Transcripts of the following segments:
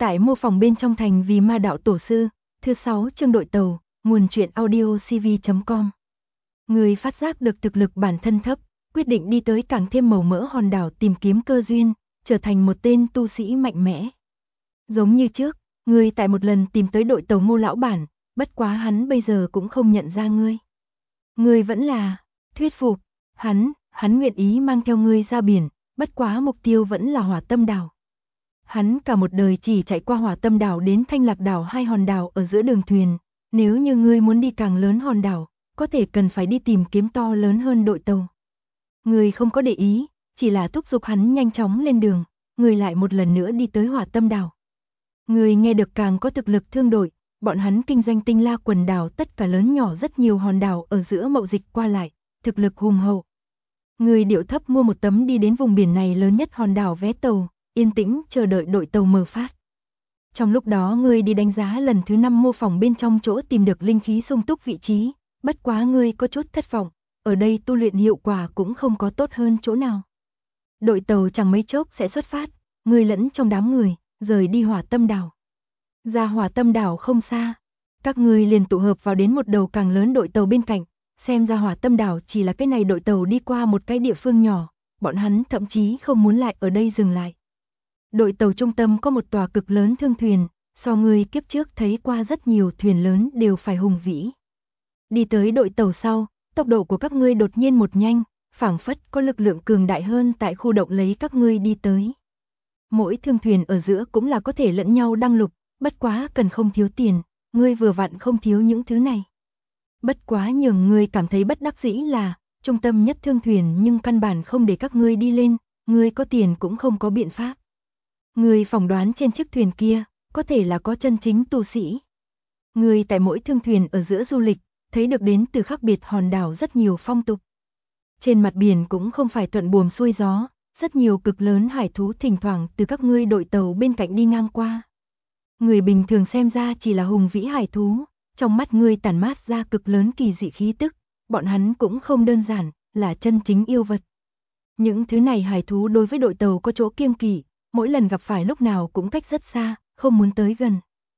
Tại mô phỏng bên trong thành vì ma đạo tổ sư, thứ 6 chương đội tàu, nguồn truyện audio cv.com. Người phát giác được thực lực bản thân thấp, quyết định đi tới càng thêm màu mỡ hòn đảo tìm kiếm cơ duyên, trở thành một tên tu sĩ mạnh mẽ. Giống như trước, người tại một lần tìm tới đội tàu Ngô lão bản, bất quá hắn bây giờ cũng không nhận ra ngươi. Ngươi vẫn là thuyết phục, hắn nguyện ý mang theo ngươi ra biển, bất quá mục tiêu vẫn là Hỏa Tâm đảo. Hắn cả một đời chỉ chạy qua Hỏa Tâm đảo đến Thanh Lạc đảo, hai hòn đảo ở giữa đường thuyền, nếu như ngươi muốn đi càng lớn hòn đảo, có thể cần phải đi tìm kiếm to lớn hơn đội tàu. Ngươi không có để ý, chỉ là thúc giục hắn nhanh chóng lên đường, ngươi lại một lần nữa đi tới Hỏa Tâm đảo. Ngươi nghe được càng có thực lực thương đội, bọn hắn kinh doanh Tinh La quần đảo, tất cả lớn nhỏ rất nhiều hòn đảo ở giữa mậu dịch qua lại, thực lực hùng hậu. Ngươi điệu thấp mua một tấm đi đến vùng biển này lớn nhất hòn đảo vé tàu, yên tĩnh chờ đợi đội tàu mở phát. Trong lúc đó ngươi đi đánh giá lần thứ 5 mô phỏng bên trong chỗ tìm được linh khí sung túc vị trí, bất quá ngươi có chút thất vọng, ở đây tu luyện hiệu quả cũng không có tốt hơn chỗ nào. Đội tàu chẳng mấy chốc sẽ xuất phát, ngươi lẫn trong đám người, rời đi Hỏa Tâm đảo. Ra Hỏa Tâm đảo không xa, các ngươi liền tụ hợp vào đến một đầu càng lớn đội tàu bên cạnh, xem ra Hỏa Tâm đảo chỉ là cái này đội tàu đi qua một cái địa phương nhỏ, bọn hắn thậm chí không muốn lại ở đây dừng lại. Đội tàu trung tâm có một tòa cực lớn thương thuyền, so người kiếp trước thấy qua rất nhiều thuyền lớn đều phải hùng vĩ. Đi tới đội tàu sau, tốc độ của các ngươi đột nhiên một nhanh, phảng phất có lực lượng cường đại hơn tại khu động lấy các ngươi đi tới. Mỗi thương thuyền ở giữa cũng là có thể lẫn nhau đăng lục, bất quá cần không thiếu tiền, ngươi vừa vặn không thiếu những thứ này. Bất quá nhường ngươi cảm thấy bất đắc dĩ là, trung tâm nhất thương thuyền nhưng căn bản không để các ngươi đi lên, ngươi có tiền cũng không có biện pháp. Ngươi phỏng đoán trên chiếc thuyền kia, có thể là có chân chính tu sĩ. Ngươi tại mỗi thương thuyền ở giữa du lịch, thấy được đến từ khác biệt hòn đảo rất nhiều phong tục. Trên mặt biển cũng không phải thuận buồm xuôi gió, rất nhiều cực lớn hải thú thỉnh thoảng từ các ngươi đội tàu bên cạnh đi ngang qua. Người bình thường xem ra chỉ là hùng vĩ hải thú, trong mắt ngươi tản mát ra cực lớn kỳ dị khí tức, bọn hắn cũng không đơn giản, là chân chính yêu vật. Những thứ này hải thú đối với đội tàu có chỗ kiêng kỵ, mỗi lần gặp phải lúc nào cũng cách rất xa, không muốn tới gần.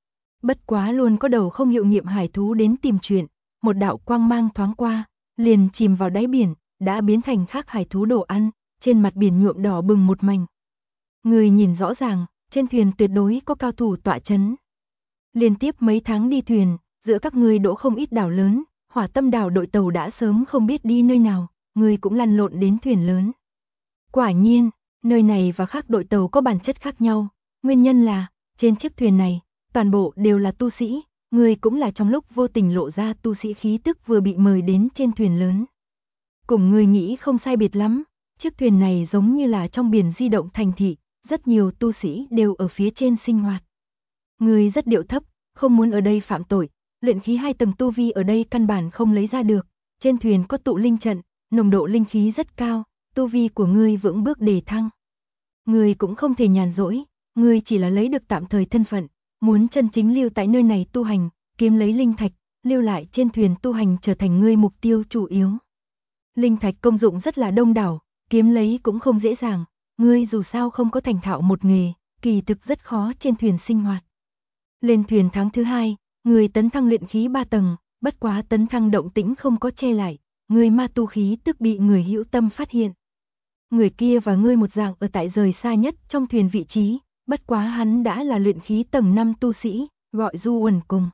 Bất quá luôn có đầu không hiệu nghiệm hải thú đến tìm chuyện, một đạo quang mang thoáng qua, liền chìm vào đáy biển, đã biến thành khác hải thú đồ ăn, trên mặt biển nhuộm đỏ bừng một mảnh. Người nhìn rõ ràng, trên thuyền tuyệt đối có cao thủ tọa chấn. Liên tiếp mấy tháng đi thuyền, giữa các ngươi đỗ không ít đảo lớn, Hỏa Tâm đảo đội tàu đã sớm không biết đi nơi nào, người cũng lăn lộn đến thuyền lớn. Quả nhiên, nơi này và khác đội tàu có bản chất khác nhau, nguyên nhân là, trên chiếc thuyền này, toàn bộ đều là tu sĩ, người cũng là trong lúc vô tình lộ ra tu sĩ khí tức vừa bị mời đến trên thuyền lớn. Cùng người nghĩ không sai biệt lắm, chiếc thuyền này giống như là trong biển di động thành thị, rất nhiều tu sĩ đều ở phía trên sinh hoạt. Người rất điệu thấp, không muốn ở đây phạm tội, luyện khí 2 tầng tu vi ở đây căn bản không lấy ra được, trên thuyền có tụ linh trận, nồng độ linh khí rất cao, tu vi của ngươi vững bước đề thăng. Ngươi cũng không thể nhàn rỗi, ngươi chỉ là lấy được tạm thời thân phận, muốn chân chính lưu tại nơi này tu hành, kiếm lấy linh thạch, lưu lại trên thuyền tu hành trở thành ngươi mục tiêu chủ yếu. Linh thạch công dụng rất là đông đảo, kiếm lấy cũng không dễ dàng, ngươi dù sao không có thành thạo một nghề, kỳ thực rất khó trên thuyền sinh hoạt. Lên thuyền tháng thứ 2, ngươi tấn thăng luyện khí 3 tầng, bất quá tấn thăng động tĩnh không có che lại, ngươi ma tu khí tức bị người hữu tâm phát hiện. Người kia và ngươi một dạng ở tại rời xa nhất trong thuyền vị trí, bất quá hắn đã là luyện khí tầng 5 tu sĩ, gọi Du Uẩn Cùng.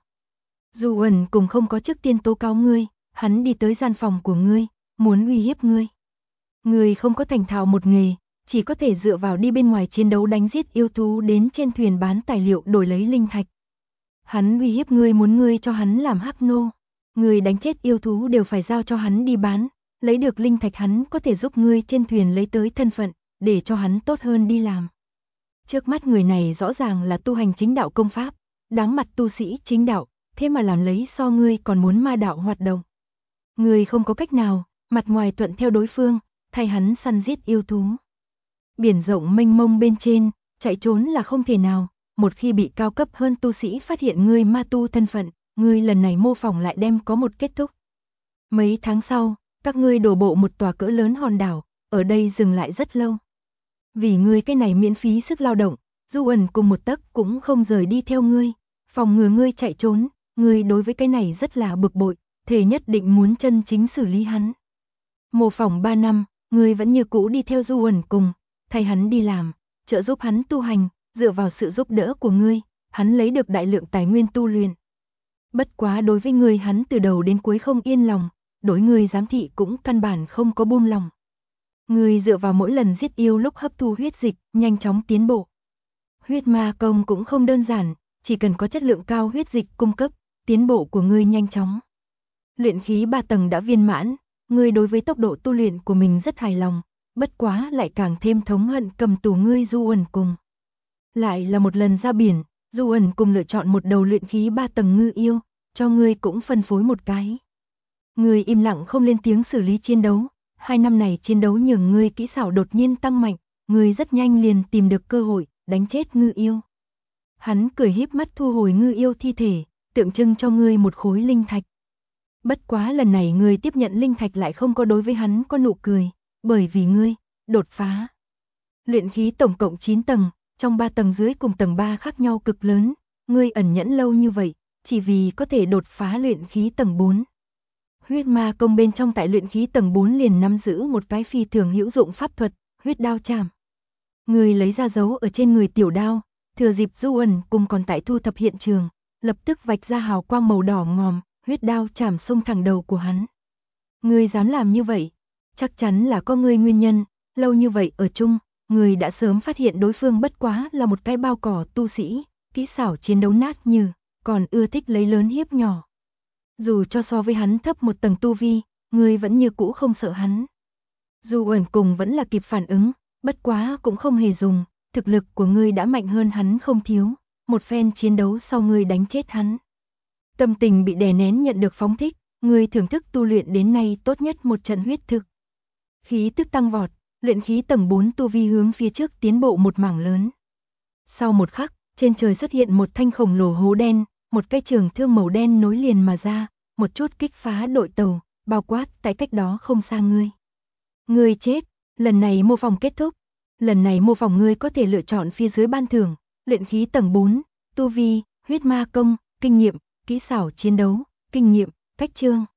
Du Uẩn Cùng không có trước tiên tố cáo ngươi, hắn đi tới gian phòng của ngươi, muốn uy hiếp ngươi. Ngươi không có thành thạo một nghề, chỉ có thể dựa vào đi bên ngoài chiến đấu đánh giết yêu thú đến trên thuyền bán tài liệu đổi lấy linh thạch. Hắn uy hiếp ngươi muốn ngươi cho hắn làm hắc nô, ngươi đánh chết yêu thú đều phải giao cho hắn đi bán. Lấy được linh thạch hắn có thể giúp ngươi trên thuyền lấy tới thân phận, để cho hắn tốt hơn đi làm. Trước mắt người này rõ ràng là tu hành chính đạo công pháp, đáng mặt tu sĩ chính đạo, thế mà làm lấy so ngươi còn muốn ma đạo hoạt động. Ngươi không có cách nào, mặt ngoài thuận theo đối phương, thay hắn săn giết yêu thú. Biển rộng mênh mông bên trên, chạy trốn là không thể nào, một khi bị cao cấp hơn tu sĩ phát hiện ngươi ma tu thân phận, ngươi lần này mô phỏng lại đem có một kết thúc. Mấy tháng sau, các ngươi đổ bộ một tòa cỡ lớn hòn đảo, ở đây dừng lại rất lâu. Vì ngươi cái này miễn phí sức lao động, Du ẩn cùng một tấc cũng không rời đi theo ngươi, phòng ngừa ngươi chạy trốn, ngươi đối với cái này rất là bực bội, thề nhất định muốn chân chính xử lý hắn. Mô phỏng 3 năm, ngươi vẫn như cũ đi theo Du ẩn cùng, thay hắn đi làm, trợ giúp hắn tu hành, dựa vào sự giúp đỡ của ngươi, hắn lấy được đại lượng tài nguyên tu luyện. Bất quá đối với ngươi hắn từ đầu đến cuối không yên lòng, đối ngươi giám thị cũng căn bản không có buông lòng. Ngươi dựa vào mỗi lần giết yêu lúc hấp thu huyết dịch, nhanh chóng tiến bộ. Huyết ma công cũng không đơn giản, chỉ cần có chất lượng cao huyết dịch cung cấp, tiến bộ của ngươi nhanh chóng. Luyện khí 3 tầng đã viên mãn, ngươi đối với tốc độ tu luyện của mình rất hài lòng, bất quá lại càng thêm thống hận cầm tù ngươi Du ẩn cùng. Lại là một lần ra biển, Du ẩn cùng lựa chọn một đầu luyện khí 3 tầng ngư yêu, cho ngươi cũng phân phối một cái. Ngươi im lặng không lên tiếng xử lý chiến đấu, 2 năm này chiến đấu nhường ngươi kỹ xảo đột nhiên tăng mạnh, ngươi rất nhanh liền tìm được cơ hội, đánh chết ngư yêu. Hắn cười híp mắt thu hồi ngư yêu thi thể, tượng trưng cho ngươi một khối linh thạch. Bất quá lần này ngươi tiếp nhận linh thạch lại không có đối với hắn có nụ cười, bởi vì ngươi đột phá. Luyện khí tổng cộng 9 tầng, trong 3 tầng dưới cùng tầng 3 khác nhau cực lớn, ngươi ẩn nhẫn lâu như vậy, chỉ vì có thể đột phá luyện khí tầng 4. Huyết ma công bên trong tại luyện khí tầng 4 liền nắm giữ một cái phi thường hữu dụng pháp thuật, huyết đao chạm. Người lấy ra dấu ở trên người tiểu đao, thừa dịp Du ẩn cùng còn tại thu thập hiện trường, lập tức vạch ra hào quang màu đỏ ngòm, huyết đao chạm xông thẳng đầu của hắn. Người dám làm như vậy, chắc chắn là có người nguyên nhân, lâu như vậy ở chung, người đã sớm phát hiện đối phương bất quá là một cái bao cỏ tu sĩ, kỹ xảo chiến đấu nát như, còn ưa thích lấy lớn hiếp nhỏ. Dù cho so với hắn thấp một tầng tu vi, người vẫn như cũ không sợ hắn. Du ẩn cùng vẫn là kịp phản ứng, bất quá cũng không hề dùng, thực lực của ngươi đã mạnh hơn hắn không thiếu, một phen chiến đấu sau ngươi đánh chết hắn. Tâm tình bị đè nén nhận được phóng thích, ngươi thưởng thức tu luyện đến nay tốt nhất một trận huyết thực. Khí tức tăng vọt, luyện khí tầng 4 tu vi hướng phía trước tiến bộ một mảng lớn. Sau một khắc, trên trời xuất hiện một thanh khổng lồ hố đen, một cây trường thương màu đen nối liền mà ra, một chút kích phá đội tàu, bao quát tại cách đó không xa ngươi. Ngươi chết, lần này mô phỏng kết thúc. Lần này mô phỏng ngươi có thể lựa chọn phía dưới ban thưởng, luyện khí tầng 4, tu vi, huyết ma công, kinh nghiệm, kỹ xảo chiến đấu, kinh nghiệm, cách chương.